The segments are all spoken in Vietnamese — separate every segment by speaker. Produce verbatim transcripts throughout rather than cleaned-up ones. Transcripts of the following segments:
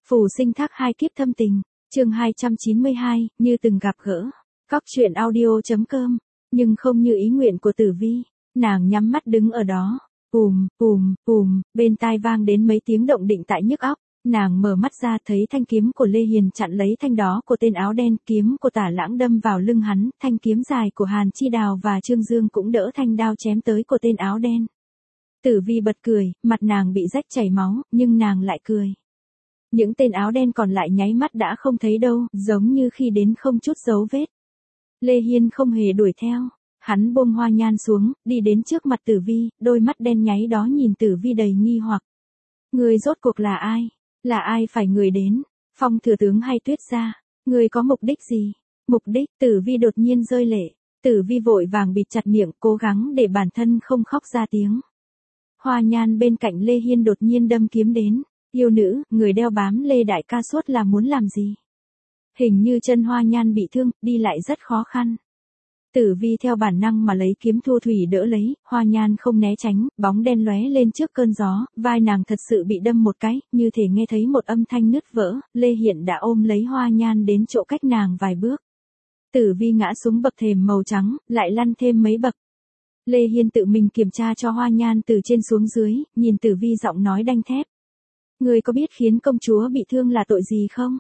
Speaker 1: Phù sinh thác hai kiếp thâm tình, chương hai trăm chín mươi hai, như từng gặp gỡ. Cóc truyện audio.com, nhưng không như ý nguyện của Tử Vi, nàng nhắm mắt đứng ở đó, ùm, ùm, ùm, bên tai vang đến mấy tiếng động định tại nhức óc, nàng mở mắt ra thấy thanh kiếm của Lê Hiền chặn lấy thanh đó của tên áo đen, kiếm của Tả Lãng đâm vào lưng hắn, thanh kiếm dài của Hàn Chi Đào và Trương Dương cũng đỡ thanh đao chém tới của tên áo đen. Tử Vi bật cười, mặt nàng bị rách chảy máu, nhưng nàng lại cười. Những tên áo đen còn lại nháy mắt đã không thấy đâu, giống như khi đến không chút dấu vết. Lê Hiên không hề đuổi theo, hắn buông hoa nhan xuống, đi đến trước mặt Tử Vi, đôi mắt đen nháy đó nhìn Tử Vi đầy nghi hoặc. Người rốt cuộc là ai? Là ai phải người đến? Phong thừa tướng hay Tuyết gia? Người có mục đích gì? Mục đích? Tử Vi đột nhiên rơi lệ. Tử Vi vội vàng bịt chặt miệng, cố gắng để bản thân không khóc ra tiếng. Hoa nhan bên cạnh Lê Hiên đột nhiên đâm kiếm đến. Yêu nữ, người đeo bám Lê đại ca suốt là muốn làm gì? Hình như chân hoa nhan bị thương, đi lại rất khó khăn. Tử Vi theo bản năng mà lấy kiếm thu thủy đỡ lấy, hoa nhan không né tránh, bóng đen lóe lên trước cơn gió, vai nàng thật sự bị đâm một cái, như thể nghe thấy một âm thanh nứt vỡ, Lê Hiện đã ôm lấy hoa nhan đến chỗ cách nàng vài bước. Tử Vi ngã xuống bậc thềm màu trắng, lại lăn thêm mấy bậc. Lê Hiên tự mình kiểm tra cho hoa nhan từ trên xuống dưới, nhìn Tử Vi giọng nói đanh thép. Người có biết khiến công chúa bị thương là tội gì không?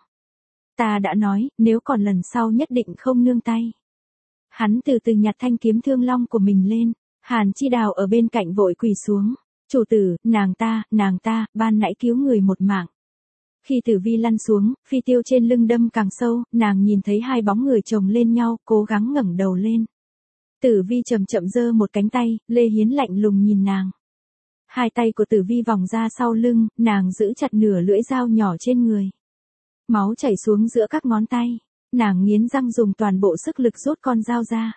Speaker 1: Ta đã nói, nếu còn lần sau nhất định không nương tay. Hắn từ từ nhặt thanh kiếm thương long của mình lên, Hàn Chi Đào ở bên cạnh vội quỳ xuống. Chủ tử, nàng ta, nàng ta, ban nãy cứu người một mạng. Khi Tử Vi lăn xuống, phi tiêu trên lưng đâm càng sâu, nàng nhìn thấy hai bóng người chồng lên nhau, cố gắng ngẩng đầu lên. Tử Vi chậm chậm giơ một cánh tay, Lê Hiến lạnh lùng nhìn nàng. Hai tay của Tử Vi vòng ra sau lưng, nàng giữ chặt nửa lưỡi dao nhỏ trên người. Máu chảy xuống giữa các ngón tay, nàng nghiến răng dùng toàn bộ sức lực rút con dao ra.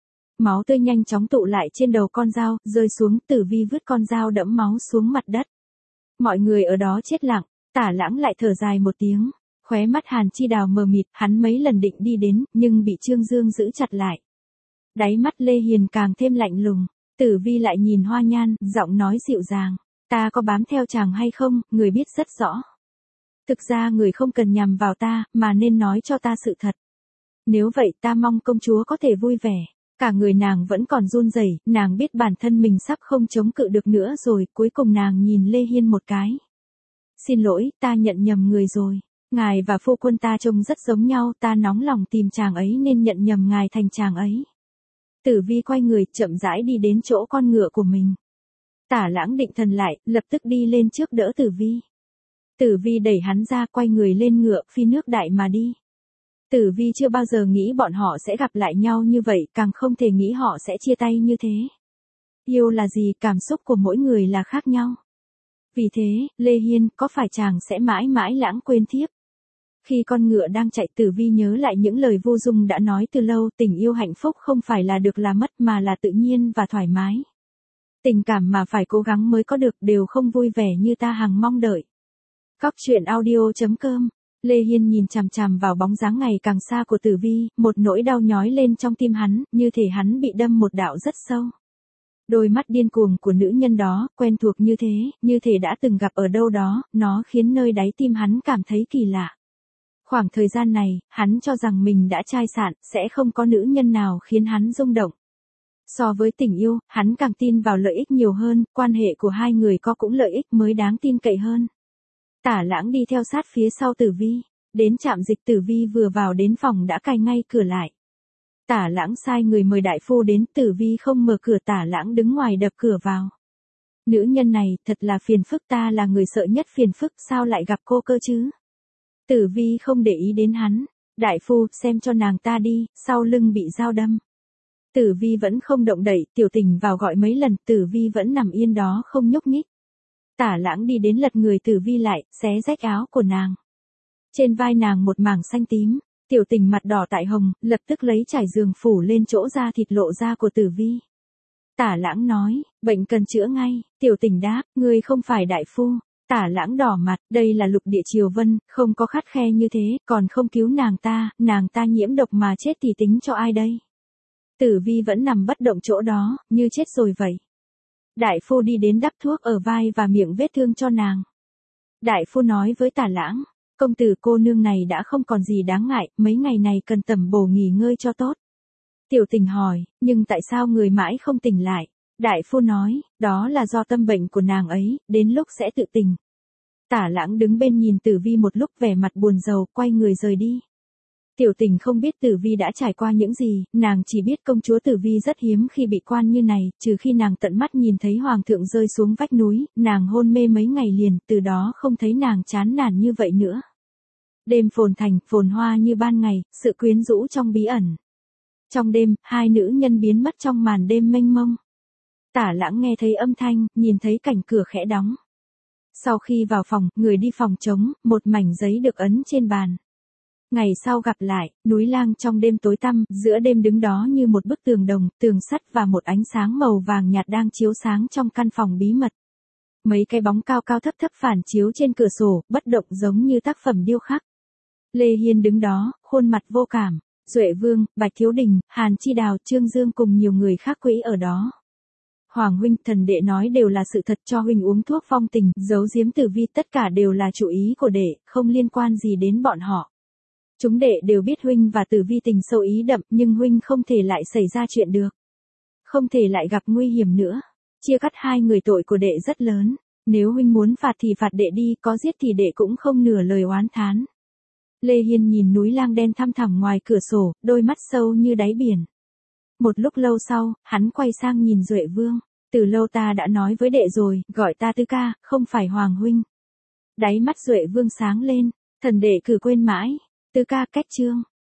Speaker 1: Máu tươi nhanh chóng tụ lại trên đầu con dao, rơi xuống, Tử Vi vứt con dao đẫm máu xuống mặt đất. Mọi người ở đó chết lặng, Tả Lãng lại thở dài một tiếng, khóe mắt Hàn Chi Đào mờ mịt, hắn mấy lần định đi đến, nhưng bị Trương Dương giữ chặt lại. Đáy mắt Lê Hiền càng thêm lạnh lùng. Tử Vi lại nhìn hoa nhan, giọng nói dịu dàng. Ta có bám theo chàng hay không, người biết rất rõ. Thực ra người không cần nhằm vào ta, mà nên nói cho ta sự thật. Nếu vậy ta mong công chúa có thể vui vẻ. Cả người nàng vẫn còn run rẩy, nàng biết bản thân mình sắp không chống cự được nữa rồi, cuối cùng nàng nhìn Lê Hiên một cái. Xin lỗi, ta nhận nhầm người rồi. Ngài và phu quân ta trông rất giống nhau, ta nóng lòng tìm chàng ấy nên nhận nhầm ngài thành chàng ấy. Tử Vi quay người, chậm rãi đi đến chỗ con ngựa của mình. Tả Lãng định thần lại, lập tức đi lên trước đỡ Tử Vi. Tử Vi đẩy hắn ra, quay người lên ngựa, phi nước đại mà đi. Tử Vi chưa bao giờ nghĩ bọn họ sẽ gặp lại nhau như vậy, càng không thể nghĩ họ sẽ chia tay như thế. Yêu là gì, cảm xúc của mỗi người là khác nhau. Vì thế, Lê Hiên, có phải chàng sẽ mãi mãi lãng quên thiếp? Khi con ngựa đang chạy, Tử Vi nhớ lại những lời Vô Dung đã nói từ lâu, tình yêu hạnh phúc không phải là được là mất mà là tự nhiên và thoải mái. Tình cảm mà phải cố gắng mới có được đều không vui vẻ như ta hằng mong đợi. Cóc truyện audio.com, Lê Hiên nhìn chằm chằm vào bóng dáng ngày càng xa của Tử Vi, một nỗi đau nhói lên trong tim hắn, như thể hắn bị đâm một đạo rất sâu. Đôi mắt điên cuồng của nữ nhân đó, quen thuộc như thế, như thể đã từng gặp ở đâu đó, nó khiến nơi đáy tim hắn cảm thấy kỳ lạ. Khoảng thời gian này, hắn cho rằng mình đã chai sạn, sẽ không có nữ nhân nào khiến hắn rung động. So với tình yêu, hắn càng tin vào lợi ích nhiều hơn, quan hệ của hai người có cũng lợi ích mới đáng tin cậy hơn. Tả Lãng đi theo sát phía sau Tử Vi, đến trạm dịch Tử Vi vừa vào đến phòng đã cài ngay cửa lại. Tả Lãng sai người mời đại phu đến, Tử Vi không mở cửa, Tả Lãng đứng ngoài đập cửa vào. Nữ nhân này, thật là phiền phức, ta là người sợ nhất phiền phức, sao lại gặp cô cơ chứ? Tử Vi không để ý đến hắn. Đại phu, xem cho nàng ta đi, sau lưng bị dao đâm. Tử Vi vẫn không động đậy, Tiểu Tình vào gọi mấy lần, Tử Vi vẫn nằm yên đó không nhúc nhích. Tả Lãng đi đến lật người Tử Vi lại, xé rách áo của nàng. Trên vai nàng một mảng xanh tím, Tiểu Tình mặt đỏ tại hồng, lập tức lấy trải giường phủ lên chỗ da thịt lộ ra của Tử Vi. Tả Lãng nói, bệnh cần chữa ngay. Tiểu Tình đáp, ngươi không phải đại phu. Tả Lãng đỏ mặt, đây là Lục Địa Triều Vân, không có khắt khe như thế, còn không cứu nàng ta, nàng ta nhiễm độc mà chết thì tính cho ai đây? Tử Vi vẫn nằm bất động chỗ đó, như chết rồi vậy. Đại phu đi đến đắp thuốc ở vai và miệng vết thương cho nàng. Đại phu nói với Tả Lãng, Công tử cô nương này đã không còn gì đáng ngại, mấy ngày này cần tẩm bổ nghỉ ngơi cho tốt. Tiểu Tình hỏi, nhưng tại sao người mãi không tỉnh lại? Đại phu nói, đó là do tâm bệnh của nàng ấy, đến lúc sẽ tự tỉnh. Tả Lãng đứng bên nhìn Tử Vi một lúc vẻ mặt buồn rầu, quay người rời đi. Tiểu Tình không biết Tử Vi đã trải qua những gì, nàng chỉ biết công chúa Tử Vi rất hiếm khi bị quan như này, trừ khi nàng tận mắt nhìn thấy hoàng thượng rơi xuống vách núi, nàng hôn mê mấy ngày liền, từ đó không thấy nàng chán nản như vậy nữa. Đêm phồn thành, phồn hoa như ban ngày, sự quyến rũ trong bí ẩn. Trong đêm, hai nữ nhân biến mất trong màn đêm mênh mông. Tả Lãng nghe thấy âm thanh, nhìn thấy cảnh cửa khẽ đóng. Sau khi vào phòng, người đi phòng trống, một mảnh giấy được ấn trên bàn. Ngày sau gặp lại, núi Lang trong đêm tối tăm, giữa đêm đứng đó như một bức tường đồng, tường sắt và một ánh sáng màu vàng nhạt đang chiếu sáng trong căn phòng bí mật. Mấy cái bóng cao cao thấp thấp phản chiếu trên cửa sổ, bất động giống như tác phẩm điêu khắc. Lê Hiên đứng đó, khuôn mặt vô cảm. Duệ Vương, Bạch Thiếu Đình, Hàn Chi Đào, Trương Dương cùng nhiều người khác quỹ ở đó. Hoàng huynh, thần đệ nói đều là sự thật, cho huynh uống thuốc phong tình, giấu giếm Tử Vi, tất cả đều là chủ ý của đệ, không liên quan gì đến bọn họ. Chúng đệ đều biết huynh và Tử Vi tình sâu ý đậm, nhưng huynh không thể lại xảy ra chuyện được. Không thể lại gặp nguy hiểm nữa. Chia cắt hai người tội của đệ rất lớn. Nếu huynh muốn phạt thì phạt đệ đi, có giết thì đệ cũng không nửa lời oán thán. Lê Hiên nhìn núi Lang đen thăm thẳm ngoài cửa sổ, đôi mắt sâu như đáy biển. Một lúc lâu sau, hắn quay sang nhìn Duệ Vương. Từ lâu ta đã nói với đệ rồi, gọi ta Tư ca, không phải Hoàng huynh. Đáy mắt Duệ Vương sáng lên, thần đệ cứ quên mãi. Tư ca, cách chương.